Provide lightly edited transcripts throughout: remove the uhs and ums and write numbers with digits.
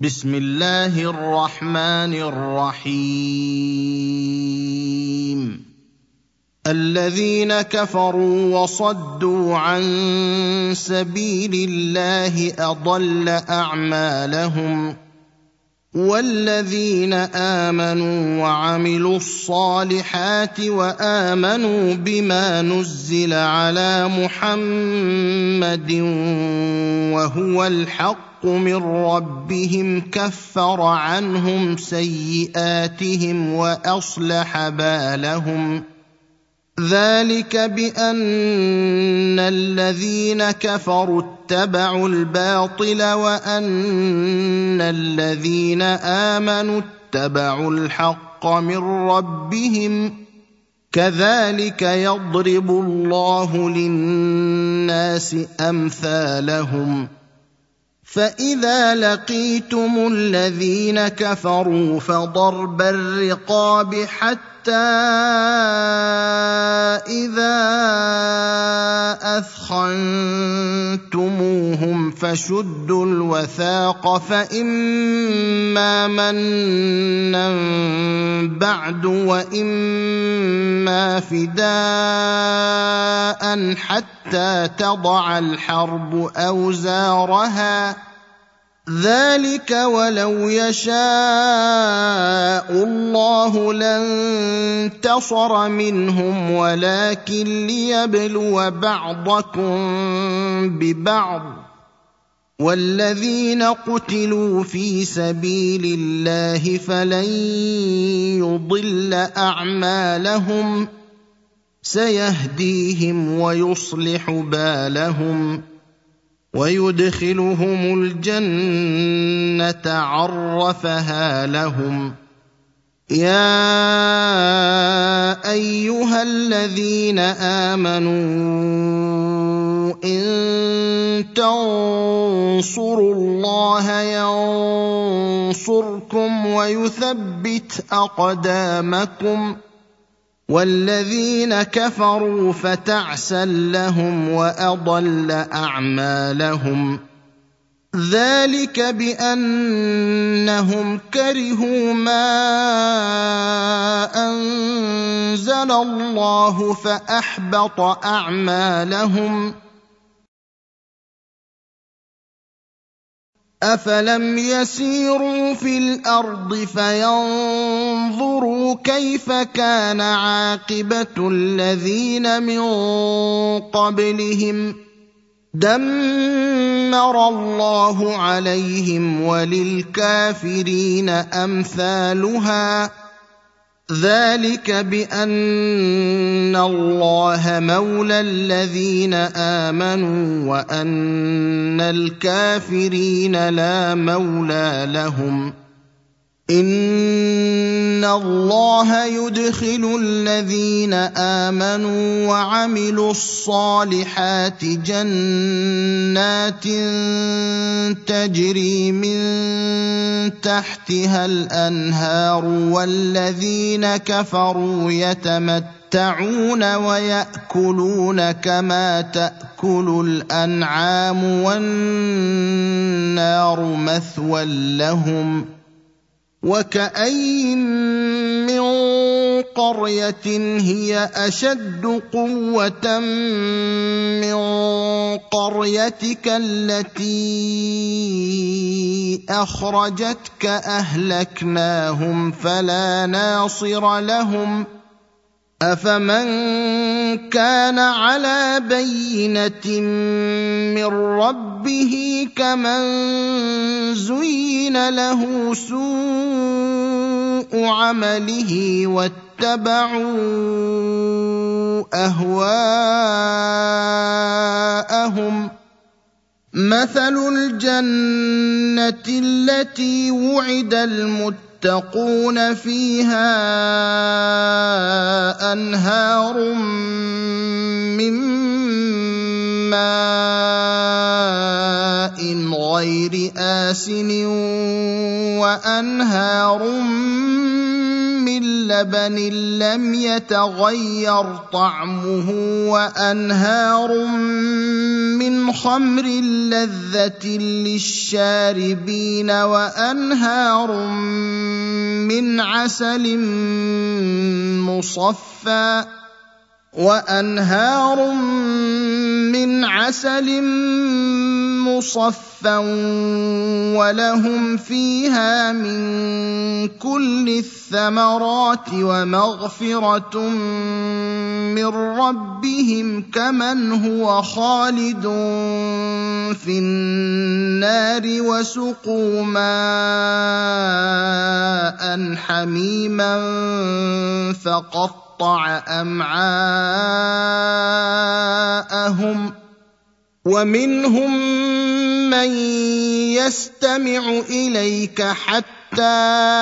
بسم الله الرحمن الرحيم. الذين كفروا وصدوا عن سبيل الله أضل أعمالهم، والذين آمنوا وعملوا الصالحات وآمنوا بما نزل على محمد وهو الحق من ربهم كفر عنهم سيئاتهم وأصلح بالهم. ذلك بأن الذين كفروا اتبعوا الباطل وأن الذين آمنوا اتبعوا الحق من ربهم، كذلك يضرب الله للناس أمثالهم. فإذا لقيتم الذين كفروا فضرب الرقاب حتى إذا أثخنتموهم فشدوا الوثاق، فإما منا بعد وإما فداء حتى تضع الحرب أوزارها، ذلك ولو يشاء الله لانتصر منهم ولكن ليبلو بعضكم ببعض، والذين قتلوا في سبيل الله فلن يضل أعمالهم، سيهديهم ويصلح بالهم ويدخلهم الجنة عرفها لهم. يا أيها الذين آمنوا إن تنصروا الله ينصركم ويثبت أقدامكم، والذين كفروا فتعسا لهم وأضل أعمالهم. ذلك بأنهم كرهوا ما أنزل الله فأحبط أعمالهم. أفلم يسيروا في الأرض فينظروا كيف كان عاقبة الذين من قبلهم، دمر الله عليهم وللكافرين أمثالها. ذلك بأن الله مولى الذين آمنوا وأن الكافرين لا مولى لهم. إن الله يدخل الذين آمنوا وعملوا الصالحات جنات تجري من تحتها الأنهار، والذين كفروا يتمتعون ويأكلون كما تأكل الأنعام والنار مثوى لهم. وكأين من قرية هي أشد قوة من قريتك التي أخرجتك أهلكناهم فلا ناصر لهم. أفمن كان على بينة من ربه كمن زين له سوء عمله واتبعوا أهواءهم. مثل الجنة التي وعد المتقون فيها أنهار من ماء غير آسن وأنهار من من لبن لم يتغير طعمه وأنهار من خمر لذة للشاربين وأنهار من عسل مصفى ولهم فيها من كل الثمرات ومغفرة من ربهم كمن هو خالد في النار وسقوا ماء حميما فقطع أمعاءهم ومنهم من يستمع إليك حتى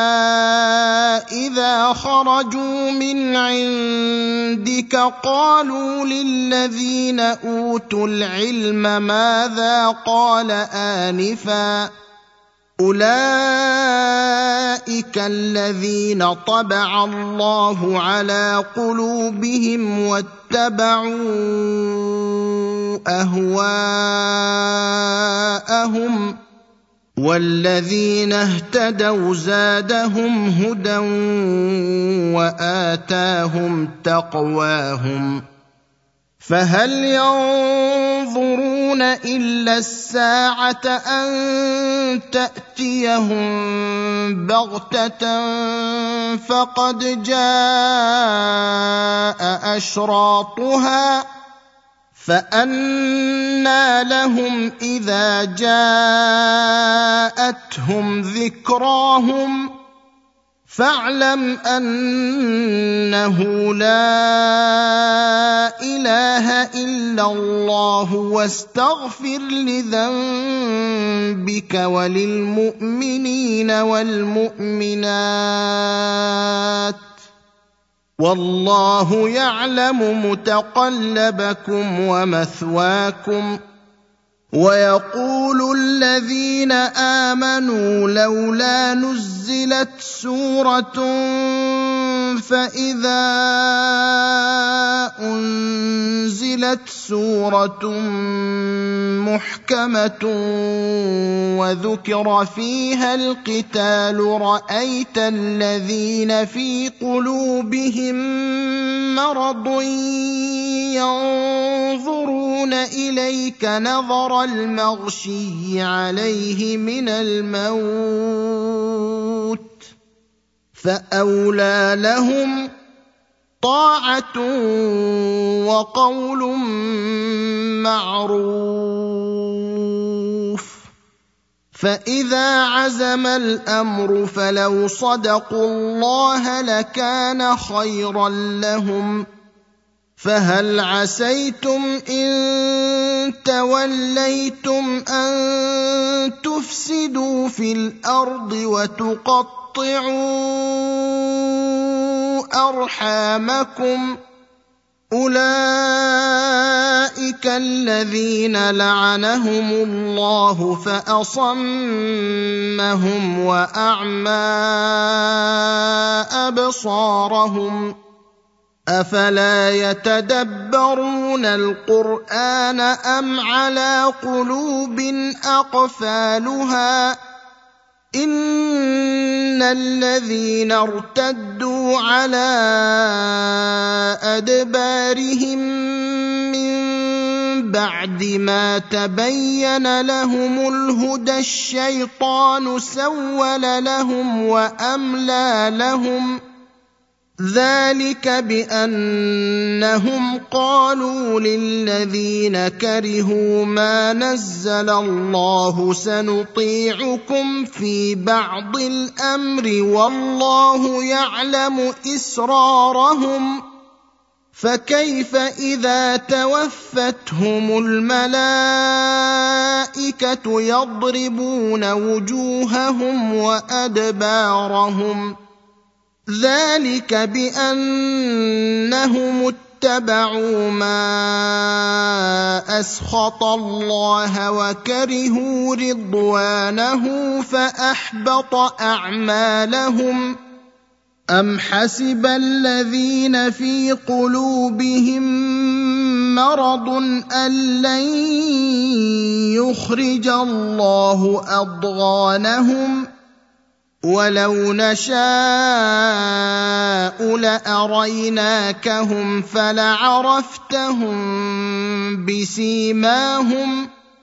إذا خرجوا من عندك قالوا للذين أوتوا العلم ماذا قال آنفا أولئك الذين طبع الله على قلوبهم واتبعوا أهواءهم والذين اهتدوا زادهم هدى وآتاهم تقواهم فهل ينظرون إلا الساعة أن تأتيهم بغتة فقد جاء أشراطها فأنى لهم إذا جاءتهم ذكراهم فاعلم أنه لا إله إلا الله واستغفر لذنبك وللمؤمنين والمؤمنات والله يعلم متقلبكم ومثواكم ويقول الذين آمنوا لولا نزلت سورة فإذا أنزلت سورة محكمة وذكر فيها القتال رأيت الذين في قلوبهم مرض ينظرون إليك نظر المغشي عليه من الموت فأولى لهم طاعة وقول معروف فإذا عزم الأمر فلو صدقوا الله لكان خيرا لهم فهل عسيتم إن توليتم أن تفسدوا في الأرض وتقطعوا أرحامكم أولئك الذين لعنهم الله فأصمهم وأعمى أبصارهم أفلا يتدبرون القرآن أم على قلوب أقفالها إن الذين ارتدوا على أدبارهم من بعد ما تبين لهم الهدى الشيطان سول لهم وأملى لهم ذلك بأنهم قالوا للذين كرهوا ما نزل الله سنطيعكم في بعض الأمر والله يعلم إسرارهم فكيف إذا توفتهم الملائكة يضربون وجوههم وأدبارهم ذلك بأنهم اتبعوا ما أسخط الله وكرهوا رضوانه فأحبط أعمالهم أَمْ حَسِبَ الَّذِينَ فِي قُلُوبِهِم مَّرَضٌ أَن لَّن يُخْرِجَ اللَّهُ أَضْغَانَهُمْ وَلَوْ نَشَاءُ لَأَرَيْنَاكَهُمْ فَلَعَرَفْتَهُم بِسِيمَاهُمْ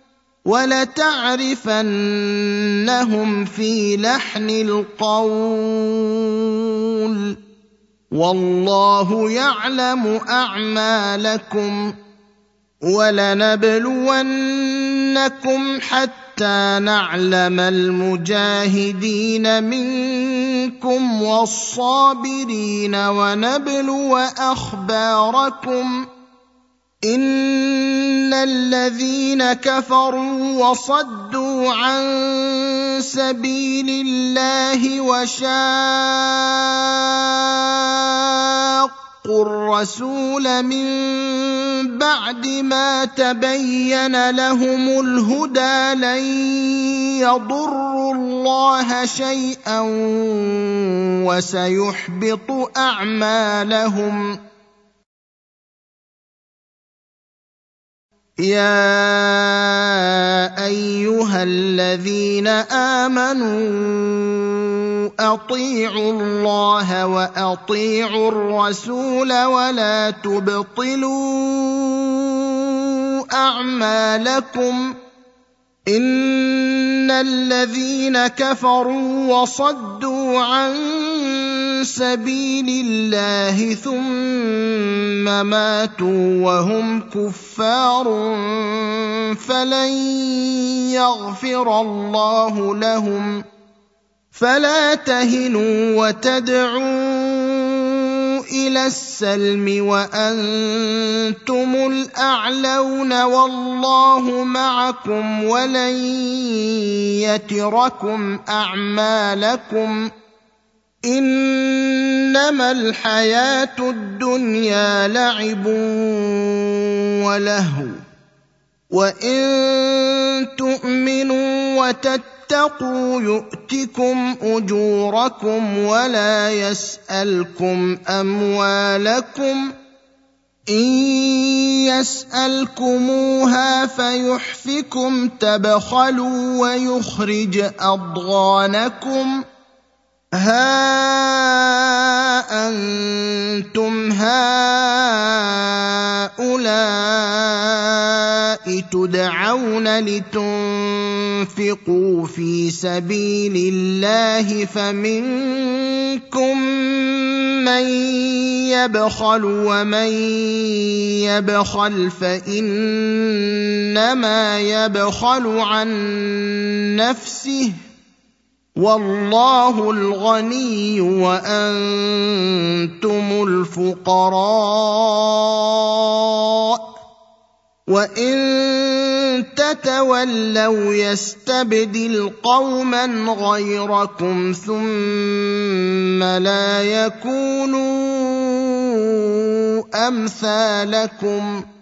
وَلَتَعْرِفَنَّهُمْ فِي لَحْنِ الْقَوْلِ وَاللَّهُ يَعْلَمُ أَعْمَالَكُمْ وَلَنَبْلُوَنَّكُمْ حَتَّىٰ نَعْلَمَ الْمُجَاهِدِينَ مِنكُمْ وَالصَّابِرِينَ وَنَبْلُوَ أَخْبَارَكُمْ إِنَّ الَّذِينَ كَفَرُوا وَصَدُّوا عَن سَبِيلِ اللَّهِ وَشَاقُّوا الرَّسُولَ مِن بَعْدِ مَا تَبَيَّنَ لَهُمُ الْهُدَىٰ لَن يَضُرُّوا اللَّهَ شَيْئًا وَسَيُحْبِطُ أَعْمَالَهُمْ يَا أَيُّهَا الَّذِينَ آمَنُوا أَطِيعُوا اللَّهَ وَأَطِيعُوا الرَّسُولَ وَلَا تُبْطِلُوا أَعْمَالَكُمْ إِنَّ الَّذِينَ كَفَرُوا وَصَدُّوا عَن سَبِيلِ اللَّهِ ثُمَّ مَاتُوا وَهُمْ كُفَّارٌ فَلَن يَغْفِرَ اللَّهُ لَهُمْ فَلَا تَهِنُوا وَتَدْعُوا إِلَى السَّلْمِ وَأَنتُمُ الْأَعْلَوْنَ وَاللَّهُ مَعَكُمْ وَلَن يَتِرَكُمْ أَعْمَالَكُمْ إِنَّمَا الْحَيَاةُ الدُّنْيَا لَعِبٌ وَلَهْوٌ وَإِن تُؤْمِنُوا وَتَتَّقُوا يُؤْتِكُمْ أُجُورَكُمْ وَلَا يَسْأَلْكُمْ أَمْوَالَكُمْ إِن يَسْأَلْكُمُوهَا فَيُحْفِكُمْ تَبْخَلُوا وَيُخْرِجْ أَضْغَانَكُمْ هَا أَنتُمْ هَٰؤُلَاءِ تُدْعَوْنَ لِتُنفِقُوا فِي سَبِيلِ اللَّهِ فَمِنكُم مَّن يَبْخَلُ وَمَن يَبْخَلْ فَإِنَّمَا يَبْخَلُ عَن نَّفْسِهِ وَاللَّهُ الْغَنِيُّ وَأَنتُمُ الْفُقَرَاءُ وَإِن تَتَوَلَّوْا يَسْتَبْدِلْ قَوْمًا غَيْرَكُمْ ثُمَّ لَا يَكُونُوا أَمْثَالَكُمْ